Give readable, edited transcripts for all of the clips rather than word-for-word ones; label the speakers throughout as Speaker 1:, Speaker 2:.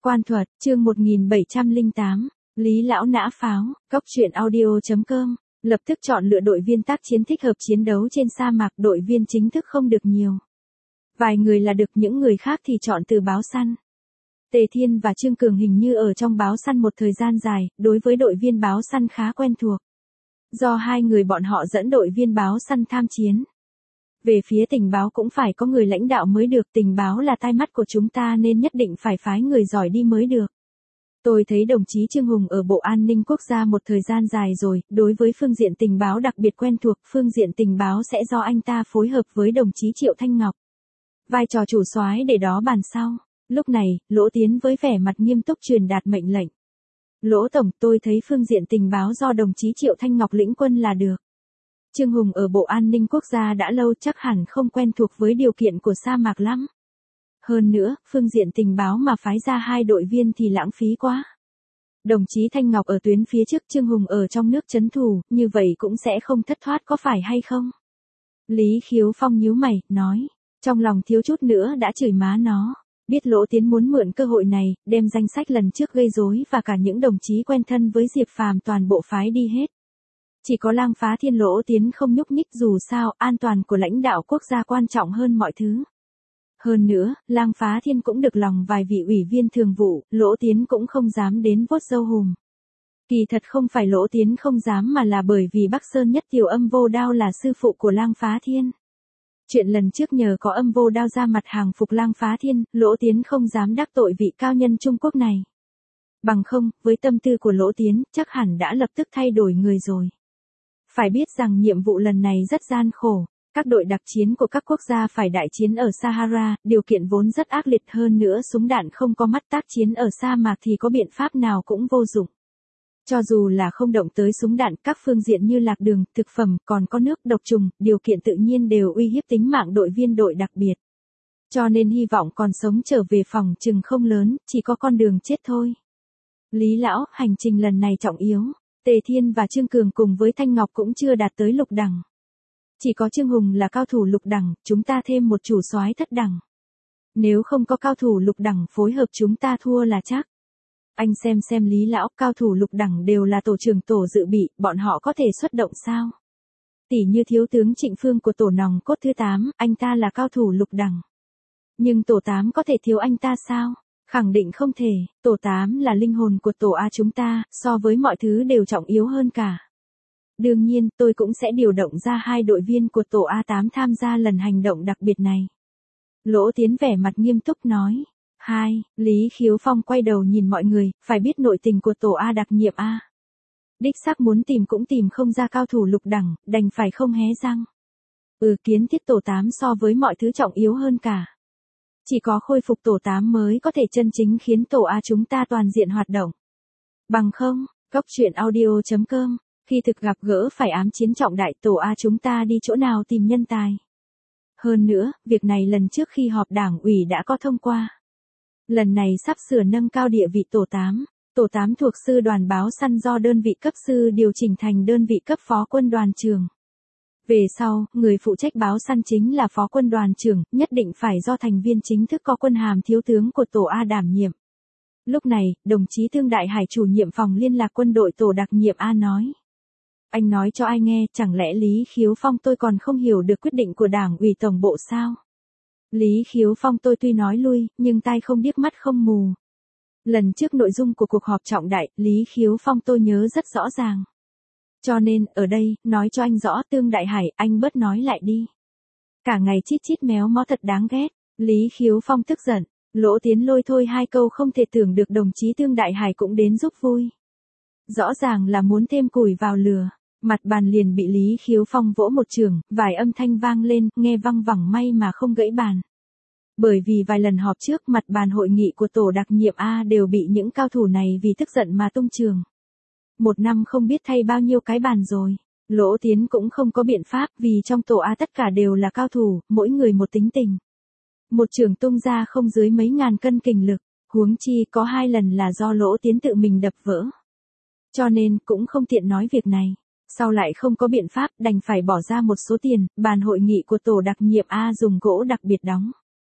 Speaker 1: Quan thuật, chương 1708, Lý Lão nã pháo, Cóc truyện audio.com, lập tức chọn lựa đội viên tác chiến thích hợp chiến đấu trên sa mạc. Đội viên chính thức không được nhiều. Vài người là được, những người khác thì chọn từ báo săn. Tề Thiên và Trương Cường hình như ở trong báo săn một thời gian dài, đối với đội viên báo săn khá quen thuộc. Do hai người bọn họ dẫn đội viên báo săn tham chiến. Về phía tình báo cũng phải có người lãnh đạo mới được, tình báo là tai mắt của chúng ta nên nhất định phải phái người giỏi đi mới được. Tôi thấy đồng chí Trương Hùng ở Bộ An ninh Quốc gia một thời gian dài rồi, đối với phương diện tình báo đặc biệt quen thuộc, phương diện tình báo sẽ do anh ta phối hợp với đồng chí Triệu Thanh Ngọc. Vai trò chủ soái để đó bàn sau. Lúc này, Lỗ Tiến với vẻ mặt nghiêm túc truyền đạt mệnh lệnh. Lỗ Tổng, tôi thấy phương diện tình báo do đồng chí Triệu Thanh Ngọc lĩnh quân là được. Trương Hùng ở Bộ An ninh Quốc gia đã lâu, chắc hẳn không quen thuộc với điều kiện của sa mạc lắm. Hơn nữa, phương diện tình báo mà phái ra hai đội viên thì lãng phí quá. Đồng chí Thanh Ngọc ở tuyến phía trước, Trương Hùng ở trong nước trấn thủ, như vậy cũng sẽ không thất thoát, có phải hay không? Lý Khiếu Phong nhíu mày, nói, trong lòng thiếu chút nữa đã chửi má nó. Biết Lỗ Tiến muốn mượn cơ hội này, đem danh sách lần trước gây rối và cả những đồng chí quen thân với Diệp Phàm toàn bộ phái đi hết. Chỉ có Lang Phá Thiên Lỗ Tiến không nhúc nhích, dù sao, an toàn của lãnh đạo quốc gia quan trọng hơn mọi thứ. Hơn nữa, Lang Phá Thiên cũng được lòng vài vị ủy viên thường vụ, Lỗ Tiến cũng không dám đến vuốt râu hùm. Kỳ thật không phải Lỗ Tiến không dám mà là bởi vì Bắc Sơn Nhất Tiểu Âm Vô Đao là sư phụ của Lang Phá Thiên. Chuyện lần trước nhờ có Âm Vô Đao ra mặt hàng phục Lang Phá Thiên, Lỗ Tiến không dám đắc tội vị cao nhân Trung Quốc này. Bằng không, với tâm tư của Lỗ Tiến, chắc hẳn đã lập tức thay đổi người rồi. Phải biết rằng nhiệm vụ lần này rất gian khổ. Các đội đặc chiến của các quốc gia phải đại chiến ở Sahara, điều kiện vốn rất ác liệt, hơn nữa súng đạn không có mắt, tác chiến ở sa mạc thì có biện pháp nào cũng vô dụng. Cho dù là không động tới súng đạn, các phương diện như lạc đường, thực phẩm, còn có nước, độc trùng, điều kiện tự nhiên đều uy hiếp tính mạng đội viên đội đặc biệt. Cho nên hy vọng còn sống trở về phòng chừng không lớn, chỉ có con đường chết thôi. Lý Lão, hành trình lần này trọng yếu. Tề Thiên và Trương Cường cùng với Thanh Ngọc cũng chưa đạt tới lục đẳng. Chỉ có Trương Hùng là cao thủ lục đẳng, chúng ta thêm một chủ soái thất đẳng. Nếu không có cao thủ lục đẳng phối hợp chúng ta thua là chắc. Anh xem Lý Lão, cao thủ lục đẳng đều là tổ trưởng tổ dự bị, bọn họ có thể xuất động sao? Tỷ như thiếu tướng Trịnh Phương của tổ nòng cốt thứ 8, anh ta là cao thủ lục đẳng. Nhưng tổ 8 có thể thiếu anh ta sao? Khẳng định không thể, tổ 8 là linh hồn của tổ A chúng ta, so với mọi thứ đều trọng yếu hơn cả. Đương nhiên, tôi cũng sẽ điều động ra hai đội viên của tổ A8 tham gia lần hành động đặc biệt này. Lỗ Tiến vẻ mặt nghiêm túc nói. Lý Khiếu Phong quay đầu nhìn mọi người, phải biết nội tình của tổ A đặc nhiệm A. Đích xác muốn tìm cũng tìm không ra cao thủ lục đẳng, đành phải không hé răng. Kiến thiết tổ 8 so với mọi thứ trọng yếu hơn cả. Chỉ có khôi phục tổ 8 mới có thể chân chính khiến tổ A chúng ta toàn diện hoạt động. Bằng không, Cóc truyện audio.com. Khi thực gặp gỡ phải ám chiến trọng đại, tổ A chúng ta đi chỗ nào tìm nhân tài. Hơn nữa, việc này lần trước khi họp đảng ủy đã có thông qua. Lần này sắp sửa nâng cao địa vị tổ 8. Tổ 8 thuộc sư đoàn báo săn do đơn vị cấp sư điều chỉnh thành đơn vị cấp phó quân đoàn trưởng. Về sau, người phụ trách báo săn chính là phó quân đoàn trưởng, nhất định phải do thành viên chính thức có quân hàm thiếu tướng của tổ A đảm nhiệm. Lúc này, đồng chí Thương Đại Hải chủ nhiệm phòng liên lạc quân đội tổ đặc nhiệm A nói. Anh nói cho ai nghe, chẳng lẽ Lý Khiếu Phong tôi còn không hiểu được quyết định của đảng ủy tổng bộ sao? Lý Khiếu Phong tôi tuy nói lui, nhưng tai không điếc mắt không mù. Lần trước nội dung của cuộc họp trọng đại, Lý Khiếu Phong tôi nhớ rất rõ ràng. Cho nên, ở đây, nói cho anh rõ, Tương Đại Hải, anh bớt nói lại đi. Cả ngày chít chít méo mó thật đáng ghét. Lý Khiếu Phong tức giận, Lỗ Tiến lôi thôi hai câu không thể tưởng được đồng chí Tương Đại Hải cũng đến giúp vui. Rõ ràng là muốn thêm củi vào lửa. Mặt bàn liền bị Lý Khiếu Phong vỗ một trường, vài âm thanh vang lên, nghe văng vẳng, may mà không gãy bàn. Bởi vì vài lần họp trước, mặt bàn hội nghị của tổ đặc nhiệm A đều bị những cao thủ này vì tức giận mà tung trường. Một năm không biết thay bao nhiêu cái bàn rồi. Lỗ Tiến cũng không có biện pháp, vì trong tổ A tất cả đều là cao thủ, mỗi người một tính tình. Một trường tung ra không dưới mấy ngàn cân kình lực, huống chi có 2 lần là do Lỗ Tiến tự mình đập vỡ. Cho nên, cũng không tiện nói việc này. Sau lại không có biện pháp, đành phải bỏ ra một số tiền, bàn hội nghị của tổ đặc nhiệm A dùng gỗ đặc biệt đóng.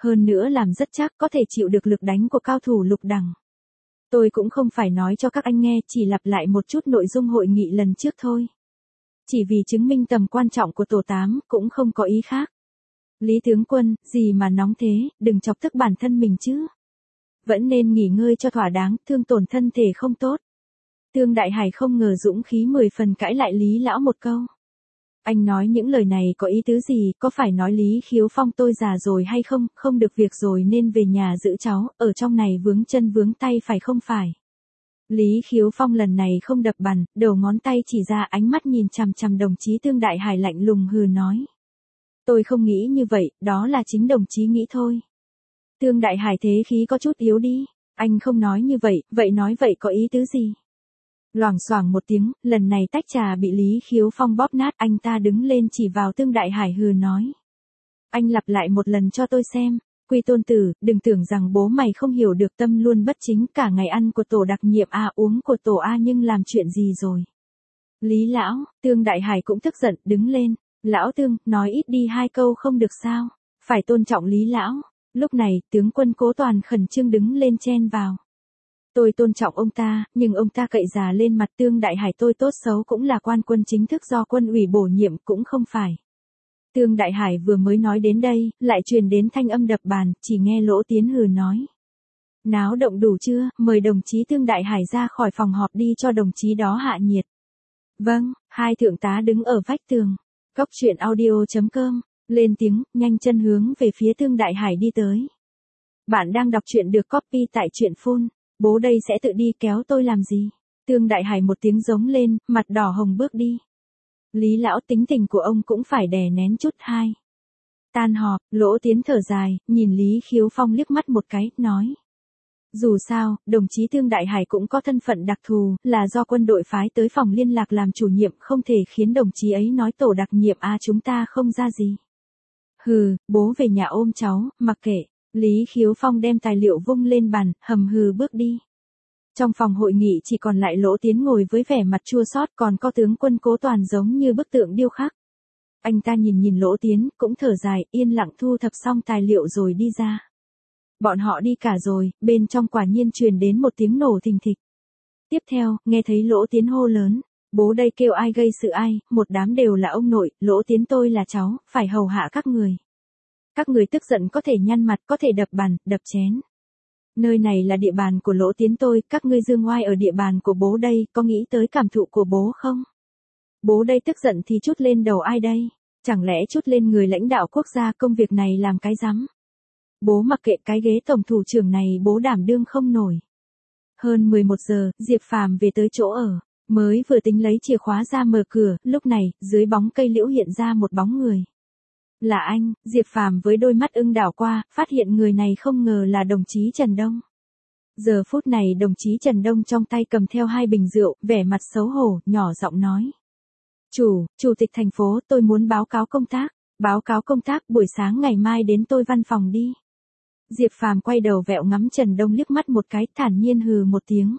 Speaker 1: Hơn nữa làm rất chắc có thể chịu được lực đánh của cao thủ lục đẳng. Tôi cũng không phải nói cho các anh nghe, chỉ lặp lại một chút nội dung hội nghị lần trước thôi. Chỉ vì chứng minh tầm quan trọng của tổ 8, cũng không có ý khác. Lý tướng quân, gì mà nóng thế, đừng chọc tức bản thân mình chứ. Vẫn nên nghỉ ngơi cho thỏa đáng, thương tổn thân thể không tốt. Tương Đại Hải không ngờ dũng khí 10 phần cãi lại Lý lão một câu. Anh nói những lời này có ý tứ gì, có phải nói Lý Khiếu Phong tôi già rồi hay không, không được việc rồi nên về nhà giữ cháu, ở trong này vướng chân vướng tay phải không phải. Lý Khiếu Phong lần này không đập bàn, đầu ngón tay chỉ ra, ánh mắt nhìn chằm chằm đồng chí Tương Đại Hải lạnh lùng hừ nói. Tôi không nghĩ như vậy, đó là chính đồng chí nghĩ thôi. Tương Đại Hải thế khí có chút yếu đi, anh không nói như vậy nói vậy có ý tứ gì? Loảng xoảng một tiếng, lần này tách trà bị Lý Khiếu Phong bóp nát, anh ta đứng lên chỉ vào Tương Đại Hải hừ nói. Anh lặp lại một lần cho tôi xem, Quy Tôn Tử, đừng tưởng rằng bố mày không hiểu được tâm luôn bất chính, cả ngày ăn của tổ đặc nhiệm A uống của tổ A nhưng làm chuyện gì rồi. Lý lão, Tương Đại Hải cũng tức giận, đứng lên, lão Tương, nói ít đi 2 câu không được sao, phải tôn trọng Lý lão. Lúc này, tướng quân Cố Toàn khẩn trương đứng lên chen vào. Tôi tôn trọng ông ta, nhưng ông ta cậy già lên mặt Tương Đại Hải tôi tốt xấu cũng là quan quân chính thức do quân ủy bổ nhiệm cũng không phải. Tương Đại Hải vừa mới nói đến đây, lại truyền đến thanh âm đập bàn, chỉ nghe Lỗ Tiến hừ nói. Náo động đủ chưa, mời đồng chí Tương Đại Hải ra khỏi phòng họp đi cho đồng chí đó hạ nhiệt. Vâng, 2 thượng tá đứng ở vách tường. Cóc truyện audio.com, lên tiếng, nhanh chân hướng về phía Tương Đại Hải đi tới. Bạn đang đọc truyện được copy tại truyện phun. Bố đây sẽ tự đi kéo tôi làm gì? Tương Đại Hải một tiếng giống lên, mặt đỏ hồng bước đi. Lý lão tính tình của ông cũng phải đè nén chút. Tan họp, Lỗ Tiến thở dài, nhìn Lý Khiếu Phong liếc mắt một cái, nói. Dù sao, đồng chí Tương Đại Hải cũng có thân phận đặc thù, là do quân đội phái tới phòng liên lạc làm chủ nhiệm, không thể khiến đồng chí ấy nói tổ đặc nhiệm chúng ta không ra gì. Hừ, bố về nhà ôm cháu, mặc kệ. Lý Khiếu Phong đem tài liệu vung lên bàn, hầm hừ bước đi. Trong phòng hội nghị chỉ còn lại Lỗ Tiến ngồi với vẻ mặt chua xót, còn có tướng quân Cố Toàn giống như bức tượng điêu khắc. Anh ta nhìn Lỗ Tiến, cũng thở dài, yên lặng thu thập xong tài liệu rồi đi ra. Bọn họ đi cả rồi, bên trong quả nhiên truyền đến một tiếng nổ thình thịch. Tiếp theo, nghe thấy Lỗ Tiến hô lớn. Bố đây kêu ai gây sự ai, một đám đều là ông nội, Lỗ Tiến tôi là cháu, phải hầu hạ các người. Các người tức giận có thể nhăn mặt, có thể đập bàn, đập chén. Nơi này là địa bàn của Lỗ Tiến tôi, các ngươi dương oai ở địa bàn của bố đây, có nghĩ tới cảm thụ của bố không? Bố đây tức giận thì chút lên đầu ai đây? Chẳng lẽ chút lên người lãnh đạo quốc gia, công việc này làm cái rắm? Bố mặc kệ cái ghế tổng thủ trưởng này bố đảm đương không nổi. Hơn 11 giờ, Diệp Phàm về tới chỗ ở, mới vừa tính lấy chìa khóa ra mở cửa, lúc này, dưới bóng cây liễu hiện ra một bóng người. Là anh, Diệp Phàm với đôi mắt ưng đảo qua, phát hiện người này không ngờ là đồng chí Trần Đông. Giờ phút này đồng chí Trần Đông trong tay cầm theo 2 bình rượu, vẻ mặt xấu hổ, nhỏ giọng nói. Chủ tịch thành phố, tôi muốn báo cáo công tác. Báo cáo công tác, buổi sáng ngày mai đến tôi văn phòng đi. Diệp Phàm quay đầu vẹo ngắm Trần Đông liếc mắt một cái, thản nhiên hừ một tiếng.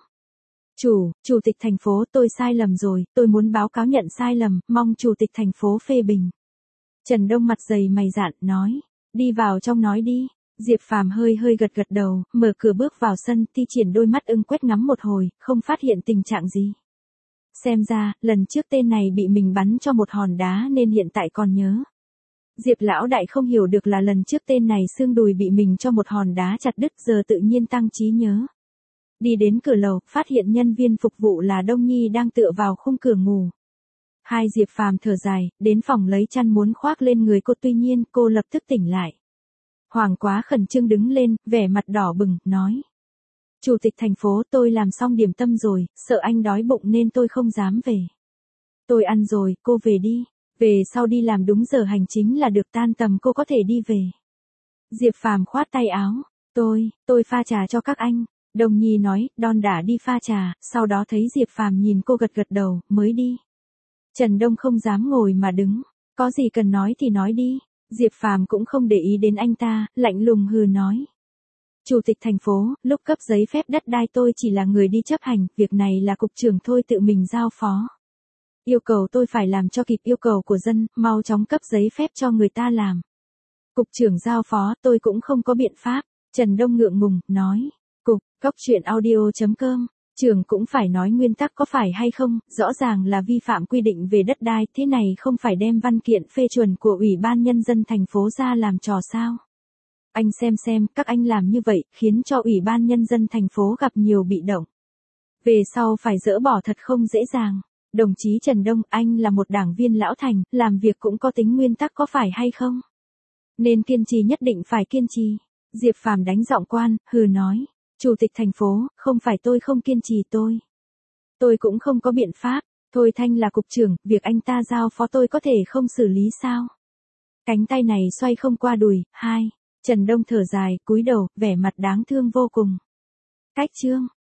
Speaker 1: Chủ tịch thành phố, tôi sai lầm rồi, tôi muốn báo cáo nhận sai lầm, mong chủ tịch thành phố phê bình. Trần Đông mặt dày mày dạn, nói, đi vào trong nói đi. Diệp Phàm hơi gật đầu, mở cửa bước vào sân, thi triển đôi mắt ưng quét ngắm một hồi, không phát hiện tình trạng gì. Xem ra, lần trước tên này bị mình bắn cho một hòn đá nên hiện tại còn nhớ. Diệp lão đại không hiểu được là lần trước tên này xương đùi bị mình cho một hòn đá chặt đứt, giờ tự nhiên tăng trí nhớ. Đi đến cửa lầu, phát hiện nhân viên phục vụ là Đông Nhi đang tựa vào khung cửa ngủ. Diệp Phàm thở dài, đến phòng lấy chăn muốn khoác lên người cô, tuy nhiên cô lập tức tỉnh lại. Hoàng quá khẩn trương đứng lên, vẻ mặt đỏ bừng, nói. Chủ tịch thành phố, tôi làm xong điểm tâm rồi, sợ anh đói bụng nên tôi không dám về. Tôi ăn rồi, cô về đi. Về sau đi làm đúng giờ hành chính là được, tan tầm cô có thể đi về. Diệp Phàm khoát tay áo. Tôi pha trà cho các anh. Đồng Nhi nói, đon đả đi pha trà, sau đó thấy Diệp Phàm nhìn cô gật đầu, mới đi. Trần Đông không dám ngồi mà đứng. Có gì cần nói thì nói đi. Diệp Phàm cũng không để ý đến anh ta, lạnh lùng hừ nói. Chủ tịch thành phố, lúc cấp giấy phép đất đai tôi chỉ là người đi chấp hành, việc này là cục trưởng thôi tự mình giao phó. Yêu cầu tôi phải làm cho kịp yêu cầu của dân, mau chóng cấp giấy phép cho người ta làm. Cục trưởng giao phó, tôi cũng không có biện pháp. Trần Đông ngượng ngùng, nói. Cốc truyện audio.com. Trưởng cũng phải nói nguyên tắc có phải hay không, rõ ràng là vi phạm quy định về đất đai, thế này không phải đem văn kiện phê chuẩn của Ủy ban Nhân dân thành phố ra làm trò sao. Anh xem, các anh làm như vậy, khiến cho Ủy ban Nhân dân thành phố gặp nhiều bị động. Về sau phải dỡ bỏ thật không dễ dàng. Đồng chí Trần Đông, anh là một đảng viên lão thành, làm việc cũng có tính nguyên tắc có phải hay không? Nên kiên trì, nhất định phải kiên trì. Diệp Phàm đánh giọng quan, hừ nói. Chủ tịch thành phố, không phải tôi không kiên trì tôi cũng không có biện pháp. Thôi Thanh là cục trưởng, việc anh ta giao phó tôi có thể không xử lý sao? Cánh tay này xoay không qua đùi. Trần Đông thở dài, cúi đầu, vẻ mặt đáng thương vô cùng. Cách chương.